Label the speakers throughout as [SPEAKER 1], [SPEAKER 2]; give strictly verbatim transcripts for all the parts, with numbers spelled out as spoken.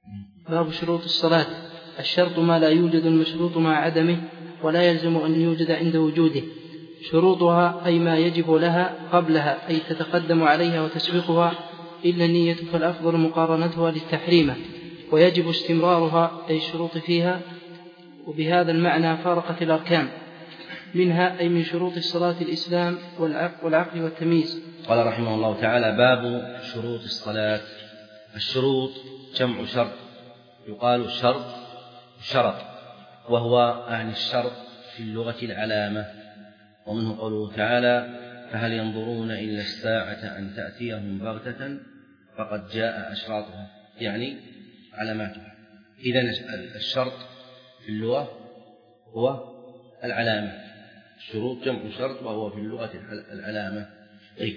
[SPEAKER 1] باب شروط الصلاة. الشرط ما لا يوجد المشروط مع عدمه ولا يلزم أن يوجد عند وجوده. شروطها أي ما يجب لها قبلها، أي تتقدم عليها وتسبقها، إلا النية فالأفضل مقارنتها للتحريمة، ويجب استمرارها أي الشروط فيها. وبهذا المعنى فارقت الأركان منها، أي من شروط الصلاة الإسلام والعقل والتمييز.
[SPEAKER 2] قال رحمه الله تعالى: باب شروط الصلاة. الشروط جمع شرط، يقال الشرط شرط، وهو عن الشرط في اللغة العلامة. ومنه قوله تعالى: فهل ينظرون إلا الساعة أن تأتيهم بغتة فقد جاء أشراطها، يعني علاماتها. إذن الشرط في اللغة هو العلامة. الشروط جمع شرط، وهو في اللغة العلامة. طيب.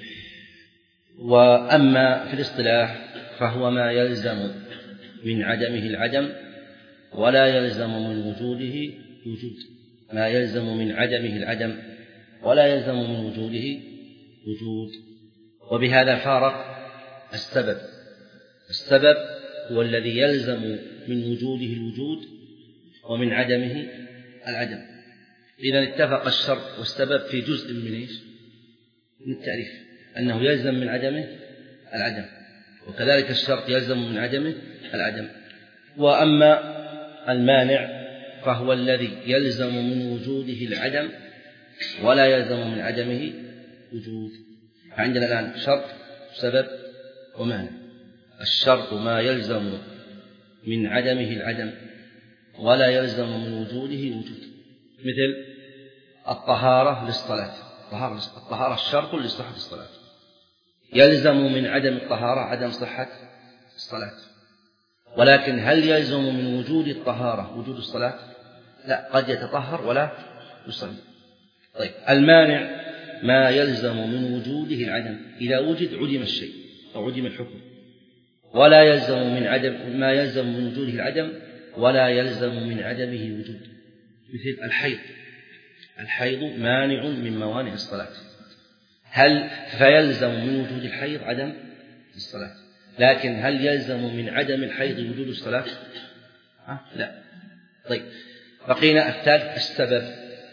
[SPEAKER 2] وأما في الاصطلاح فهو ما يلزم من عدمه العدم ولا يلزم من وجوده وجود. ما يلزم من عدمه العدم ولا يلزم من وجوده وجود. وبهذا فارق السبب. السبب هو الذي يلزم من وجوده الوجود ومن عدمه العدم. إذا اتفق الشرط والسبب في جزء من إيش؟ من التعريف، أنه يلزم من عدمه العدم، وكذلك الشرط يلزم من عدمه العدم. وأما المانع فهو الذي يلزم من وجوده العدم ولا يلزم من عدمه وجود. فعندنا الآن شرط، سبب، ومانع. الشرط ما يلزم من عدمه العدم ولا يلزم من وجوده وجود، مثل الطهارة للصلاة. الطهارة الشرط لصحة الصلاة، يلزم من عدم الطهارة عدم صحة الصلاة. ولكن هل يلزم من وجود الطهارة وجود الصلاة؟ لا، قد يتطهر ولا يصلي. طيب، المانع ما يلزم من وجوده العدم، إذا وجد عدم الشيء أو عدم الحكم، ولا يلزم من عدم ما يلزم من وجوده العدم ولا يلزم من عدمه وجود، مثل الحيض. الحيض مانع من موانع الصلاة، هل فيلزم من وجود الحيض عدم الصلاة؟ لكن هل يلزم من عدم الحيض وجود الصلاة؟ أه؟ لا. طيب، بقينا الثالث السبب.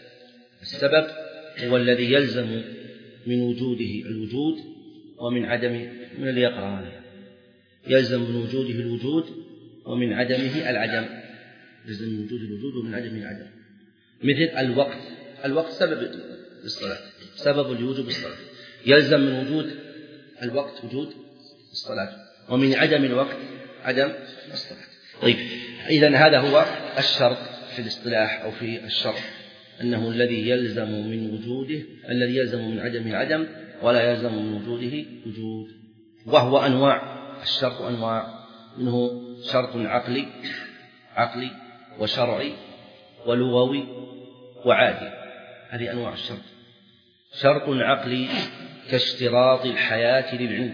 [SPEAKER 2] السبب هو الذي يلزم من وجوده الوجود ومن عدمه. من اللي يقرأ هذا؟ يلزم من وجوده الوجود ومن عدمه العدم. يلزم من وجوده الوجود ومن عدمه العدم، مثل الوقت. الوقت سبب للصلاة، سبب لوجوب الصلاة. يلزم من وجود الوقت وجود الصلاة، ومن عدم الوقت عدم الصلاة. طيب، إذن هذا هو الشرط في الاصطلاح أو في الشرع، أنه الذي يلزم من وجوده الذي يلزم من عدمه العدم ولا يلزم من وجوده وجود. وهو أنواع. الشرط أنواع، منه شرط عقلي عقلي وشرعي ولغوي وعادي. هذه أنواع الشرط. شرط عقلي كاشتراط الحياة للعلم.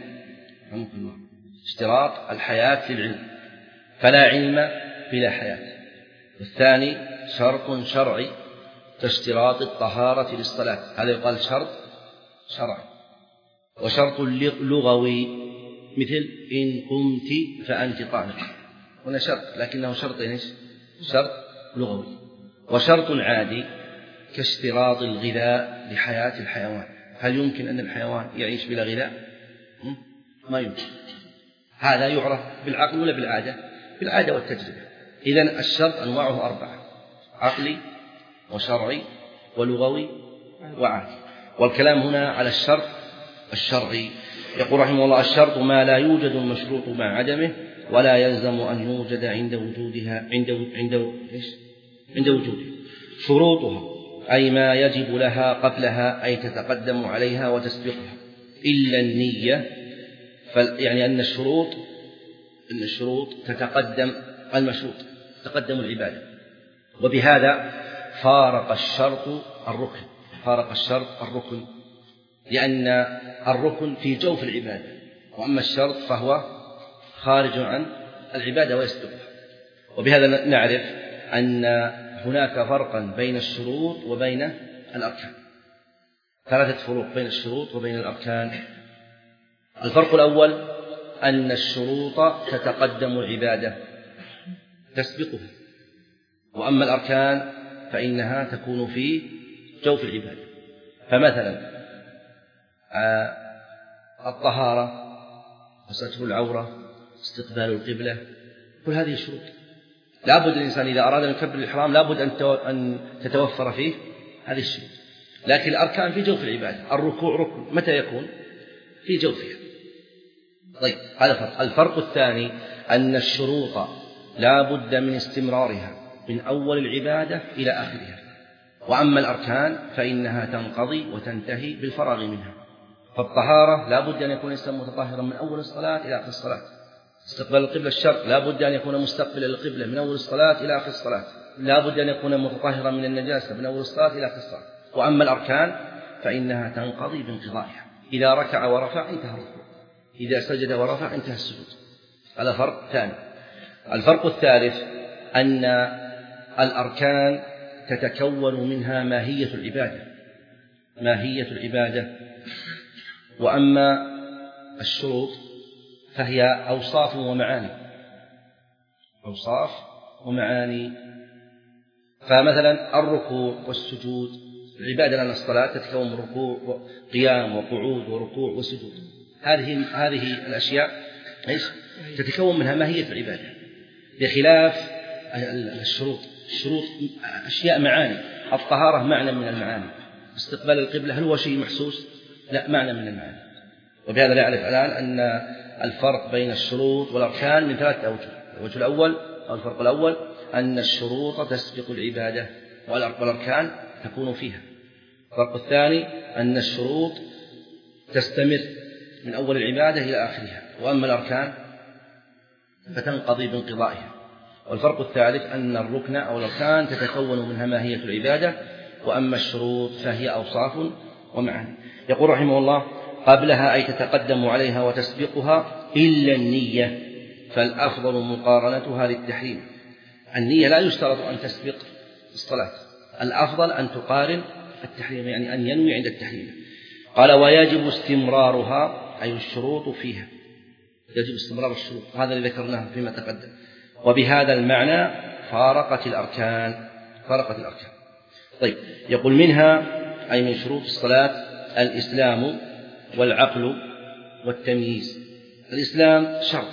[SPEAKER 2] اشتراط الحياة للعلم، فلا علم بلا حياة. والثاني شرط شرعي كاشتراط الطهارة للصلاة، هذا يقال شرط شرعي. وشرط لغوي مثل إن قمت فأنت طالق، هنا شرط لكنه شرط إيش؟ شرط لغوي. وشرط عادي كاشتراط الغذاء لحياة الحيوان، هل يمكن أن الحيوان يعيش بلا غذاء؟ ما يمكن. هذا يعرف بالعقل ولا بالعادة؟ بالعادة والتجربة. إذن الشرط أنواعه أربعة: عقلي وشرعي ولغوي وعادي. والكلام هنا على الشرط الشرعي. يقول رحمه الله: الشرط ما لا يوجد المشروط مع عدمه ولا يلزم أن يوجد عند وجودها عند عند إيش؟ عند وجوده. شروطها أي ما يجب لها قبلها، أي تتقدم عليها وتسبقها، إلا النية. يعني أن الشروط أن الشروط تتقدم المشروط، تقدم العبادة. وبهذا فارق الشرط الركن، فارق الشرط الركن، لأن الركن في جوف العبادة، وأما الشرط فهو خارج عن العبادة ويسبقها. وبهذا نعرف أن هناك فرقا بين الشروط وبين الأركان، ثلاثة فروق بين الشروط وبين الأركان. الفرق الأول أن الشروط تتقدم العبادة تسبقها، وأما الأركان فإنها تكون في جوف العبادة. فمثلا الطهارة وستر العورة، استقبال القبلة، كل هذه الشروط لابد الإنسان إذا أراد أن يكبر الإحرام لابد أن تتوفر فيه هذه الشروط. لكن الأركان في جوف العبادة، الركوع ركن متى يكون؟ في جوفها. طيب هذا فرق. الفرق الثاني أن الشروط لا بد من استمرارها من أول العبادة إلى آخرها، وأما الأركان فإنها تنقضي وتنتهي بالفراغ منها. فالطهارة لا بد أن يكون الإنسان متطهرا من أول الصلاة إلى آخر الصلاة. استقبال القبلة الشرق لا بد أن يكون مستقبلا للقبلة من أول الصلاة إلى آخر الصلاة، لا بد أن يكون متطهرا من النجاسة من أول الصلاة إلى آخر الصلاة. وأما الأركان فإنها تنقضي بانقضائها، إذا ركع ورفع انتهى الركوع، إذا سجد ورفع انتهى السجود. هذا فرق ثاني. الفرق الثالث أن الأركان تتكون منها ماهية العبادة ماهية العبادة وأما الشروط فهي أوصاف ومعاني أوصاف ومعاني فمثلا الركوع والسجود، العبادة لأن الصلاة تتكون من ركوع وقيام وقعود وركوع وسجود، هذه هذه الأشياء إيش تتكون منها ماهية العبادة، بخلاف الشروط. الشروط أشياء معاني. الطهارة معنى من المعاني، استقبال القبلة هل هو شيء محسوس؟ لا، معنى من المعاني. وبهذا نعرف الآن أن الفرق بين الشروط والأركان من ثلاثة أوجه. الوجه الأول أو الفرق الأول أن الشروط تسبق العبادة والأركان تكون فيها. الفرق الثاني أن الشروط تستمر من أول العبادة إلى آخرها، وأما الأركان فتنقضي بانقضائها. والفرق الثالث أن الركن أو الأركان تتكون منها ماهية العبادة، وأما الشروط فهي أوصاف ومعاني. يقول رحمه الله: قبلها أي تتقدم عليها وتسبقها إلا النية، فالأفضل مقارنتها للتحريم. النية لا يشترط أن تسبق الصلاة، الأفضل أن تقارن التحريم، يعني أن ينوي عند التحريم. قال: ويجب استمرارها أي الشروط فيها، يجب استمرار الشروط، هذا اللي ذكرناه فيما تقدم. وبهذا المعنى فارقت الأركان فارقت الأركان. طيب، يقول منها أي من شروط الصلاة الإسلام والعقل والتمييز. الإسلام شرط،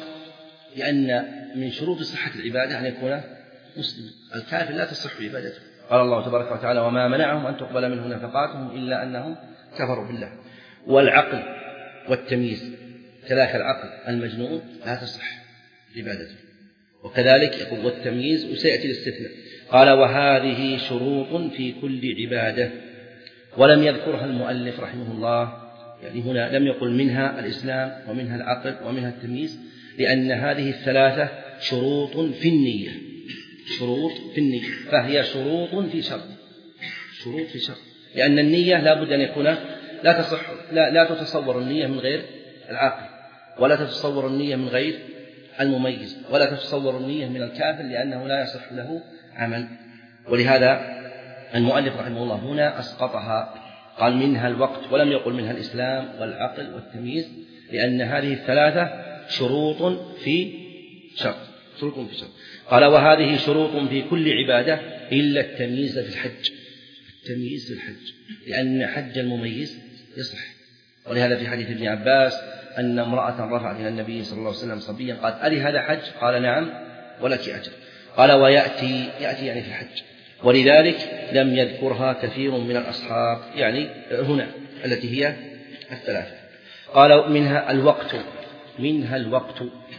[SPEAKER 2] لأن من شروط صحة العبادة أن يكون مسلما، الكافر لا تصح عبادته. قال الله تبارك وتعالى: وما منعهم أن تقبل منهم نفقاتهم إلا أنهم كفروا بالله. والعقل والتمييز، كذلك العقل المجنون لا تصح عبادته، وكذلك يقول والتمييز، وسيأتي الاستثناء. قال: وهذه شروط في كل عبادة. ولم يذكرها المؤلف رحمه الله، يعني هنا لم يقل منها الإسلام ومنها العقل ومنها التمييز، لأن هذه الثلاثة شروط في النية شروط في النية فهي شروط في شرط شروط في شرط لأن النية لا بد أن يكون لا تصح لا, لا تتصور النية من غير العاقل، ولا تتصور النية من غير المميز، ولا تتصور النية من الكافر، لأنه لا يصح له عمل. ولهذا المؤلف رحمه الله هنا أسقطها، قال منها الوقت ولم يقل منها الإسلام والعقل والتمييز، لأن هذه الثلاثة شروط في شرط شروط في شرط. قال: وهذه شروط في كل عبادة إلا التمييز في الحج التمييز في الحج لأن حج المميز يصح. ولهذا في حديث ابن عباس أن امرأة رفعت إلى النبي صلى الله عليه وسلم صبيا، قال: ألي هذا حج؟ قال: نعم ولك أجر. قال: ويأتي يأتي يعني في الحج، ولذلك لم يذكرها كثير من الأصحاب، يعني هنا التي هي الثلاثة. قال: منها الوقت منها الوقت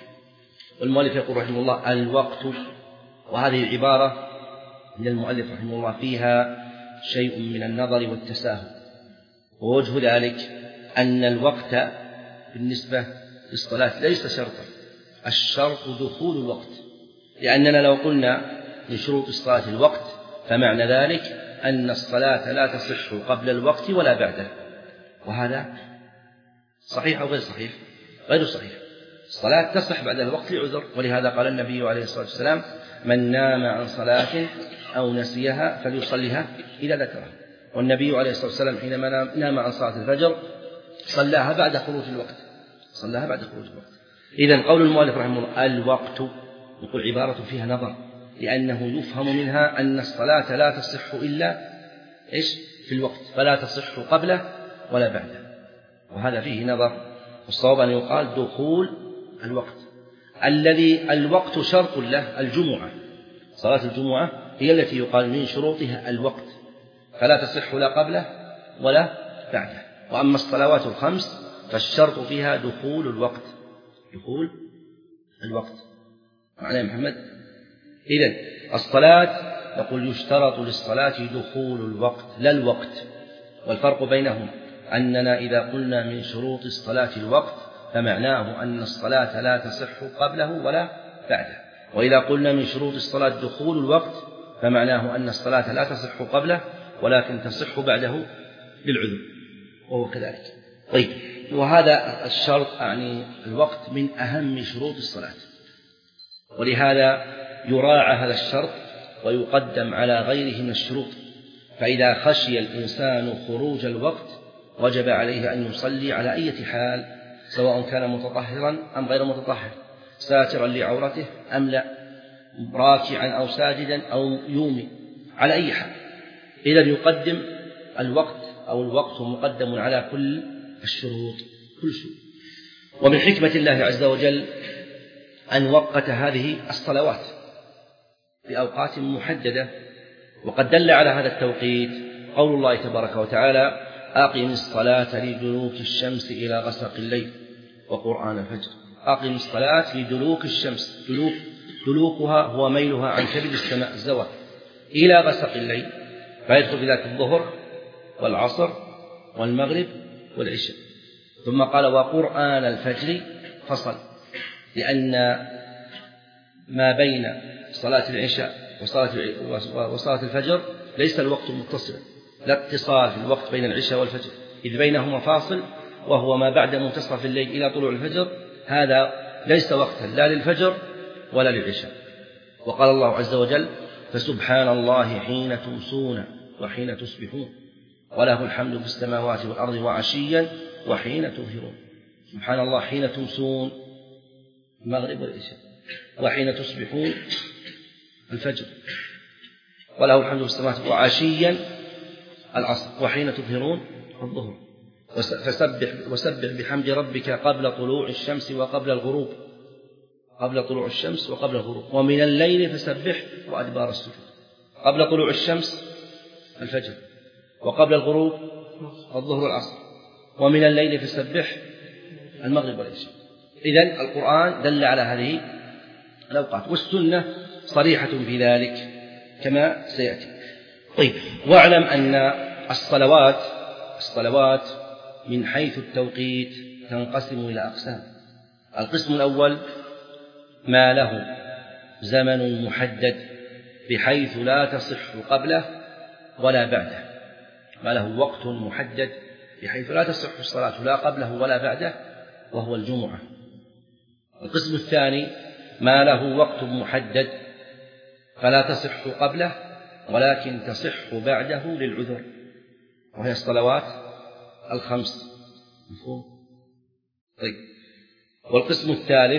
[SPEAKER 2] والمؤلف يقول رحمه الله الوقت، وهذه العبارة من المؤلف رحمه الله فيها شيء من النظر والتساهل. ووجه ذلك أن الوقت بالنسبة للصلاة ليس شرطا، الشرط دخول الوقت، لأننا لو قلنا من شروط الصلاة الوقت فمعنى ذلك أن الصلاة لا تصح قبل الوقت ولا بعده، وهذا صحيح أو غير صحيح؟ غير صحيح. الصلاة تصح بعد الوقت لعذر، ولهذا قال النبي عليه الصلاة والسلام: من نام عن صلاة أو نسيها فليصليها إذا ذكرها. والنبي عليه الصلاة والسلام حينما نام عن صلاة الفجر صلاها بعد خروج الوقت صلاها بعد خروج الوقت. إذن قول المؤلف رحمه الله الوقت، يقول عبارة فيها نظر لأنه يفهم منها أن الصلاة لا تصح إلا إيش في الوقت، فلا تصح قبله ولا بعده، وهذا فيه نظر. والصواب أن يقال دخول الوقت الذي الوقت شرط له. الجمعة، صلاة الجمعة هي التي يقال من شروطها الوقت، فلا تصح لا قبله ولا بعده. وأما الصلوات الخمس فالشرط فيها دخول الوقت، دخول الوقت. معنى محمد؟ إذن الصلاة نقول يشترط للصلاة دخول الوقت لا الوقت. والفرق بينهم أننا إذا قلنا من شروط الصلاة الوقت فمعناه أن الصلاة لا تصح قبله ولا بعده، وإذا قلنا من شروط الصلاة دخول الوقت فمعناه أن الصلاة لا تصح قبله ولكن تصح بعده للعذر، وهو كذلك. طيب، وهذا الشرط يعني الوقت من أهم شروط الصلاة، ولهذا يراعى هذا الشرط ويقدم على غيره من الشروط. فإذا خشي الإنسان خروج الوقت وجب عليه أن يصلي على أي حال، سواء كان متطهرا أم غير متطهر، ساترا لعورته أم لا، راكعا أو ساجدا أو يومي، على أي حال. إذا يقدم الوقت أو الوقت مقدم على كل الشروط، كل شروط. ومن حكمة الله عز وجل أن وقت هذه الصلوات بأوقات محددة، وقد دل على هذا التوقيت قول الله تبارك وتعالى: أقم الصلاة لدلوك الشمس إلى غسق الليل وقرآن الفجر. أقم الصلاة لدلوك الشمس، دلوك دلوكها هو ميلها عن كبد السماء الزوال، إلى غسق الليل، فيدخل في ذلك الظهر والعصر والمغرب والعشاء. ثم قال: وقرآن الفجر فصل، لأن ما بين صلاة العشاء وصلاة وصلاة الفجر ليس الوقت متصلا، لا اتصال في الوقت بين العشاء والفجر، إذ بينهما فاصل وهو ما بعد منتصف الليل إلى طلوع الفجر، هذا ليس وقتا لا للفجر ولا للعشاء. وقال الله عز وجل: فسبحان الله حين تمسون وحين تصبحون وله الحمد في السماوات والأرض وعشيا وحين تظهرون. سبحان الله حين تمسون المغرب والعشاء، وحين تصبحون الفجر، وله الحمد في السماوات وعشيا العصر، وحين تظهرون الظهر. فسبح وسبح بحمد ربك قبل طلوع الشمس وقبل الغروب، قبل طلوع الشمس وقبل الغروب، ومن الليل فسبح وأدبار السجود. قبل طلوع الشمس الفجر، وقبل الغروب الظهر والعصر، ومن الليل فسبح المغرب والعشاء. إذن القرآن دل على هذه الأوقات، والسنة صريحة في ذلك كما سيأتي. طيب، واعلم أن الصلوات الصلوات من حيث التوقيت تنقسم إلى أقسام. القسم الأول ما له زمن محدد بحيث لا تصح قبله ولا بعده، ما له وقت محدد بحيث لا تصح الصلاة لا قبله ولا بعده، وهو الجمعة. القسم الثاني ما له وقت محدد فلا تصح قبله ولكن تصح بعده للعذر، وهي الصلوات الخمس. مفهوم؟ طيب، والقسم الثالث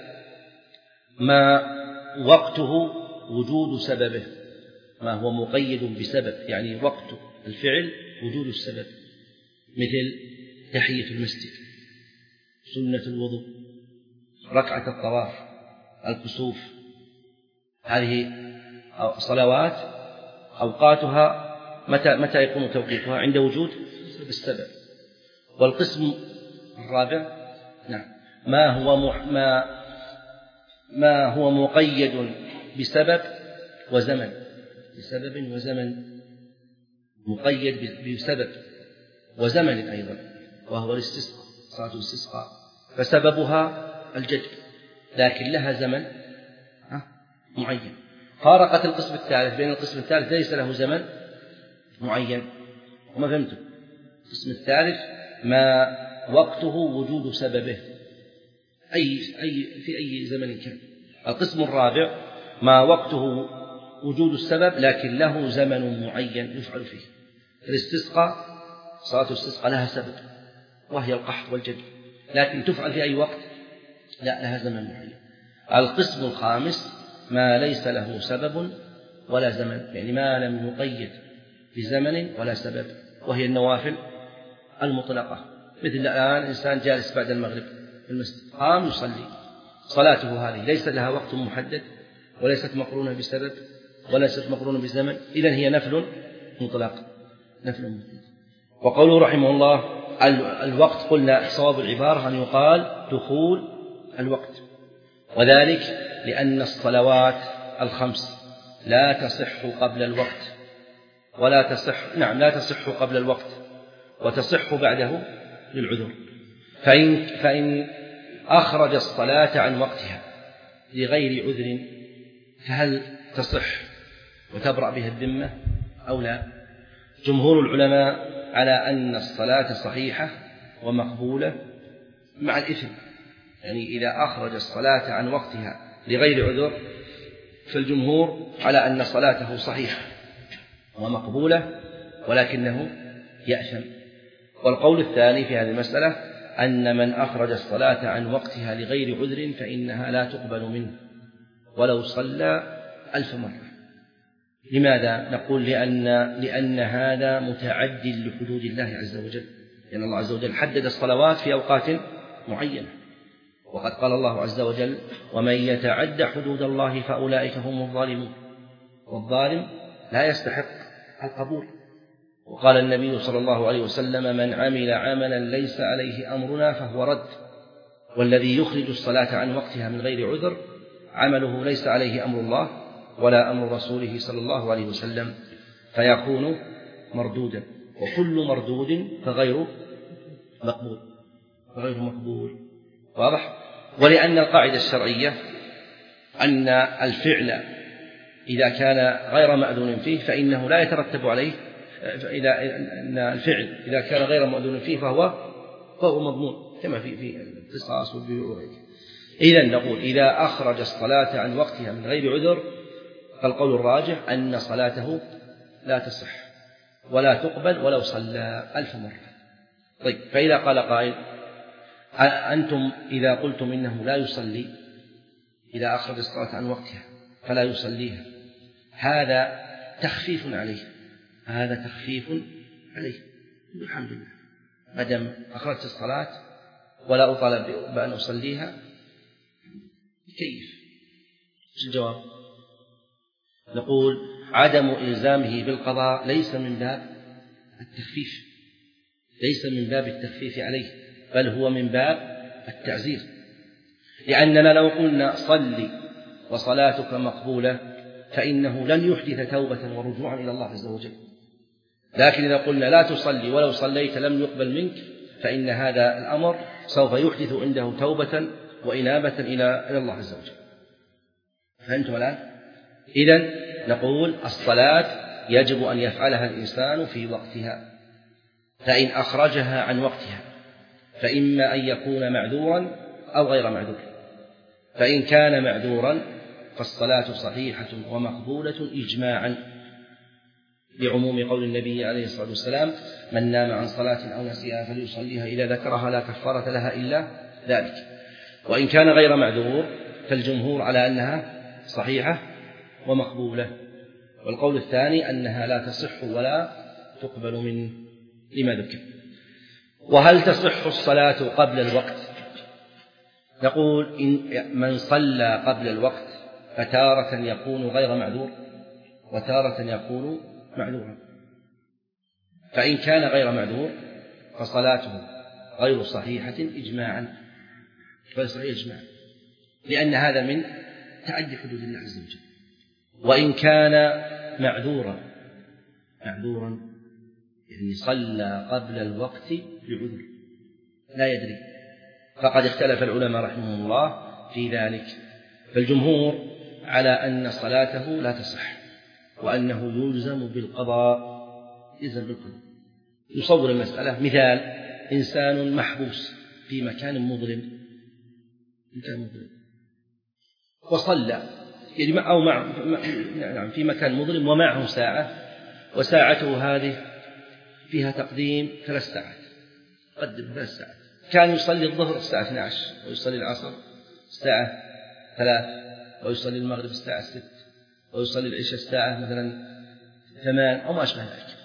[SPEAKER 2] ما وقته وجود سببه، ما هو مقيد بسبب، يعني وقت الفعل وجود السبب، مثل تحية المسجد، سنة الوضوء، ركعة الطواف، الكسوف. هذه صلوات أوقاتها متى متى يكون توقيتها؟ عند وجود السبب. والقسم الرابع نعم ما هو مح ما ما هو مقيد بسبب وزمن، بسبب وزمن، مقيد بسبب وزمن أيضا، وهو الاستسقاء، صلاة الاستسقاء، فسببها الجد لكن لها زمن معين. فارقت القسم الثالث بين القسم الثالث ليس له زمن معين. وما فهمتم؟ القسم الثالث ما وقته وجود سببه أي أي في أي زمن كان. القسم الرابع ما وقته وجود السبب لكن له زمن معين يفعل فيه. الاستسقاء، صلاة الاستسقاء لها سبب وهي القحط والجد، لكن تفعل في أي وقت؟ لا، لها زمن معين. القسم الخامس ما ليس له سبب ولا زمن، يعني ما لم يقيد بزمن ولا سبب، وهي النوافل المطلقة. مثل الآن إنسان جالس بعد المغرب في المسجد قام يصلي، صلاته هذه ليس لها وقت محدد وليست مقرونة بسبب وليست مقرونة بزمن، إذن هي نفل مطلق نفل مطلق. وقوله رحمه الله الوقت، قلنا صواب العبارة أن يقال دخول الوقت، وذلك لأن الصلوات الخمس لا تصح قبل الوقت ولا تصح نعم لا تصح قبل الوقت وتصح بعده للعذر. فإن, فإن أخرج الصلاة عن وقتها لغير عذر فهل تصح وتبرأ بها الذمة أو لا؟ جمهور العلماء على أن الصلاة صحيحة ومقبولة مع الإثم، يعني إذا أخرج الصلاة عن وقتها لغير عذر فالجمهور على أن صلاته صحيحة ومقبولة ولكنه يأثم. والقول الثاني في هذه المسألة أن من أخرج الصلاة عن وقتها لغير عذر فإنها لا تقبل منه ولو صلى ألف مرة. لماذا؟ نقول لأن, لأن هذا متعد لحدود الله عز وجل، لأن الله عز وجل حدد الصلوات في أوقات معينة، وقد قال الله عز وجل ومن يتعد حدود الله فأولئك هم الظالمون، والظالم لا يستحق القبول. وقال النبي صلى الله عليه وسلم من عمل عملا ليس عليه أمرنا فهو رد، والذي يخرج الصلاة عن وقتها من غير عذر عمله ليس عليه أمر الله ولا أمر رسوله صلى الله عليه وسلم فيكون مردودا، وكل مردود فغير مقبول فغير مقبول واضح؟ ولأن القاعدة الشرعية أن الفعل إذا كان غير مأذون فيه فإنه لا يترتب عليه، إذا أن الفعل إذا كان غير مأذون فيه فهو فهو مضمون كما في في القصاص والبيوع وغيره. إذن نقول إذا أخرج الصلاة عن وقتها من غير عذر فالقول الراجح أن صلاته لا تصح ولا تقبل ولو صلى ألف مرة. طيب، فإذا قال قائل أنتم إذا قلتم إنه لا يصلي إذا أخرج الصلاة عن وقتها فلا يصليها، هذا تخفيف عليه هذا تخفيف عليه الحمد لله، ما دام أخرجت الصلاة ولا أطالب بأن أصليها كيف؟ الجواب نقول عدم إلزامه بالقضاء ليس من باب التخفيف ليس من باب التخفيف عليه، بل هو من باب التعزير، لأننا لو قلنا صلي وصلاتك مقبولة فإنه لن يحدث توبة ورجوعا إلى الله عز وجل، لكن إذا قلنا لا تصلي ولو صليت لم يقبل منك فإن هذا الأمر سوف يحدث عنده توبة وإنابة إلى الله عز وجل. فهمتم الآن؟ إذن نقول الصلاة يجب أن يفعلها الإنسان في وقتها، فإن أخرجها عن وقتها فإما أن يكون معذورا أو غير معذور، فإن كان معذورا فالصلاة صحيحة ومقبولة إجماعا لعموم قول النبي عليه الصلاة والسلام من نام عن صلاة أو نسيها فليصليها إذا ذكرها لا كفارة لها إلا ذلك. وإن كان غير معذور فالجمهور على أنها صحيحة ومقبولة، والقول الثاني أنها لا تصح ولا تقبل من لما ذكر. وهل تصح الصلاة قبل الوقت؟ نقول إن من صلى قبل الوقت فتارة يكون غير معذور وتارة يكون معذورا، فإن كان غير معذور فصلاته غير صحيحة إجماعا غير صحيحة إجماعا، لأن هذا من تعدي حدود الله عز وجل. وإن كان معذورا معذورا يعني صلى قبل الوقت بعذر لا يدري، فقد اختلف العلماء رحمهم الله في ذلك، فالجمهور على أن صلاته لا تصح وأنه يلزم بالقضاء يلزم بالقضاء. يصور المسألة مثال إنسان محبوس في مكان مظلم مكان مظلم وصلى يعني أو مع نعم في مكان مظلم ومعه ساعة وساعته هذه فيها تقديم ثلاث ساعات قدم ثلاث ساعات، كان يصلي الظهر الساعة اثنتي عشرة ويصلي العصر الساعة ثلاث ويصلي المغرب الساعة ست ويصلي العشاء الساعة مثلا ثمان أو ما أشبه ذلك،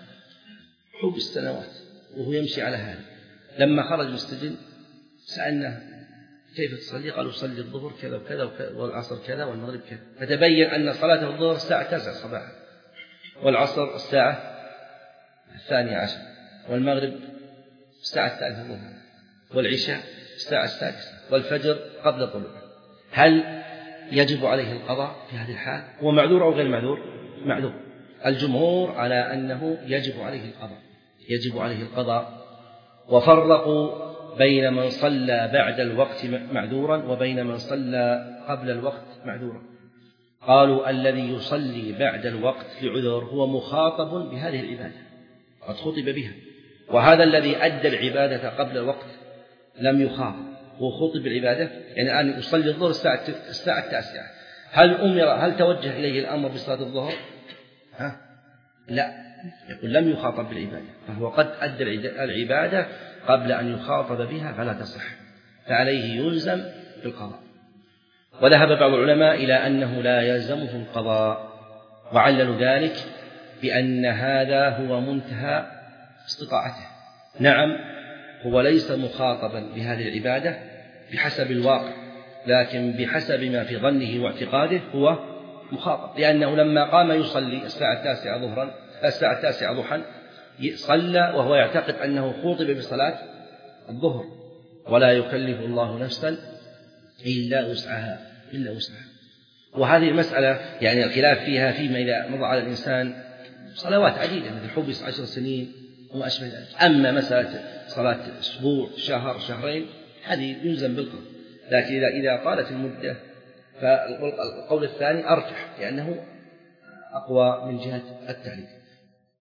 [SPEAKER 2] حب السنوات وهو يمشي على هذا. لما خرج من السجن سألناه كيف تصلي؟ قالوا صلي الظهر كذا وكذا والعصر كذا والمغرب كذا، فتبين أن صلاة الظهر الساعة تسعة صباحا، والعصر الساعة الثانية عشر، والمغرب الساعة الثالثة ظهرا، والعشاء الساعة السادسة، والفجر قبل طلوع. هل يجب عليه القضاء في هذه الحال؟ هو معذور أو غير معذور؟ معذور. الجمهور على أنه يجب عليه القضاء، يجب عليه القضاء. وفرقوا بين من صلى بعد الوقت معذورا وبين من صلى قبل الوقت معذورا. قالوا الذي يصلي بعد الوقت لعذر هو مخاطب بهذه العبادة، قد خطب بها، وهذا الذي أدى العبادة قبل الوقت لم يخاطب، هو خطب بالعبادة. يعني الآن يصلي الظهر الساعة الساعة التاسعة، هل أمر هل توجه إليه الأمر بصلاة الظهر؟ ها؟ لا، يقول لم يخاطب بالعبادة، فهو قد أدى العبادة قبل أن يخاطب بها فلا تصح، فعليه يلزم بالقضاء. وذهب بعض العلماء إلى أنه لا يلزمه القضاء، وعللوا ذلك بأن هذا هو منتهى استطاعته. نعم، هو ليس مخاطبا بهذه العبادة بحسب الواقع، لكن بحسب ما في ظنه واعتقاده هو مخاطب، لأنه لما قام يصلي الساعة التاسعة ظهرا الساعة التاسعة ضحى صلى وهو يعتقد أنه خوطب بصلاة الظهر، ولا يكلف الله نفسا إلا وسعها إلا وسعها. وهذه المسألة يعني الخلاف فيها فيما إذا مضى على الإنسان صلوات عديدة مثل حبس عشر سنين وما أشبه ذلك. أما مسألة صلاة أسبوع شهر شهرين هذه يلزم بالقضاء، لكن إذا إذا طالت المدة فالقول الثاني أرجح لأنه أقوى من جهة التعليل.